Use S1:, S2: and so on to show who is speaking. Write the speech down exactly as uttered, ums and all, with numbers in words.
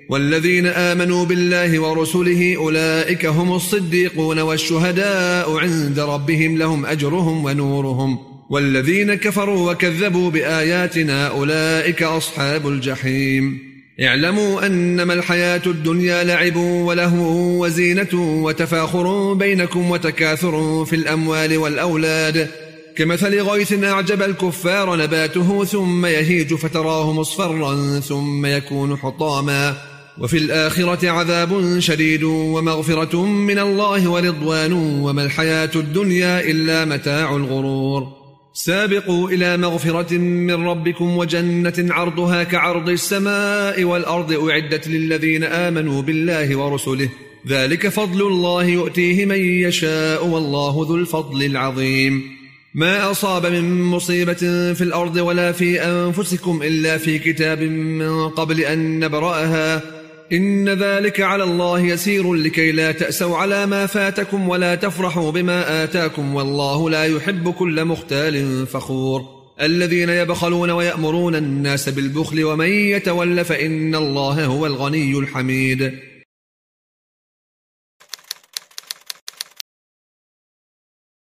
S1: والذين آمنوا بالله ورسله أولئك هم الصديقون والشهداء عند ربهم لهم أجرهم ونورهم، والذين كفروا وكذبوا بآياتنا أولئك أصحاب الجحيم. اعلموا أنما الحياة الدنيا لعب ولهو وزينة وتفاخر بينكم وتكاثر في الأموال والأولاد، كمثل غيث أعجب الكفار نباته ثم يهيج فتراه مصفرا ثم يكون حطاما، وفي الآخرة عذاب شديد ومغفرة من الله ورضوان وما الحياة الدنيا إلا متاع الغرور. سابقوا إلى مغفرة من ربكم وجنة عرضها كعرض السماء والأرض أعدت للذين آمنوا بالله ورسله، ذلك فضل الله يؤتيه من يشاء والله ذو الفضل العظيم. ما أصاب من مصيبة في الأرض ولا في أنفسكم إلا في كتاب من قبل أن نبرأها، إن ذلك على الله يسير لكي لا تأسوا على ما فاتكم ولا تفرحوا بما آتاكم، والله لا يحب كل مختال فخور. الذين يبخلون ويأمرون الناس بالبخل ومن يتول فإن الله هو الغني الحميد.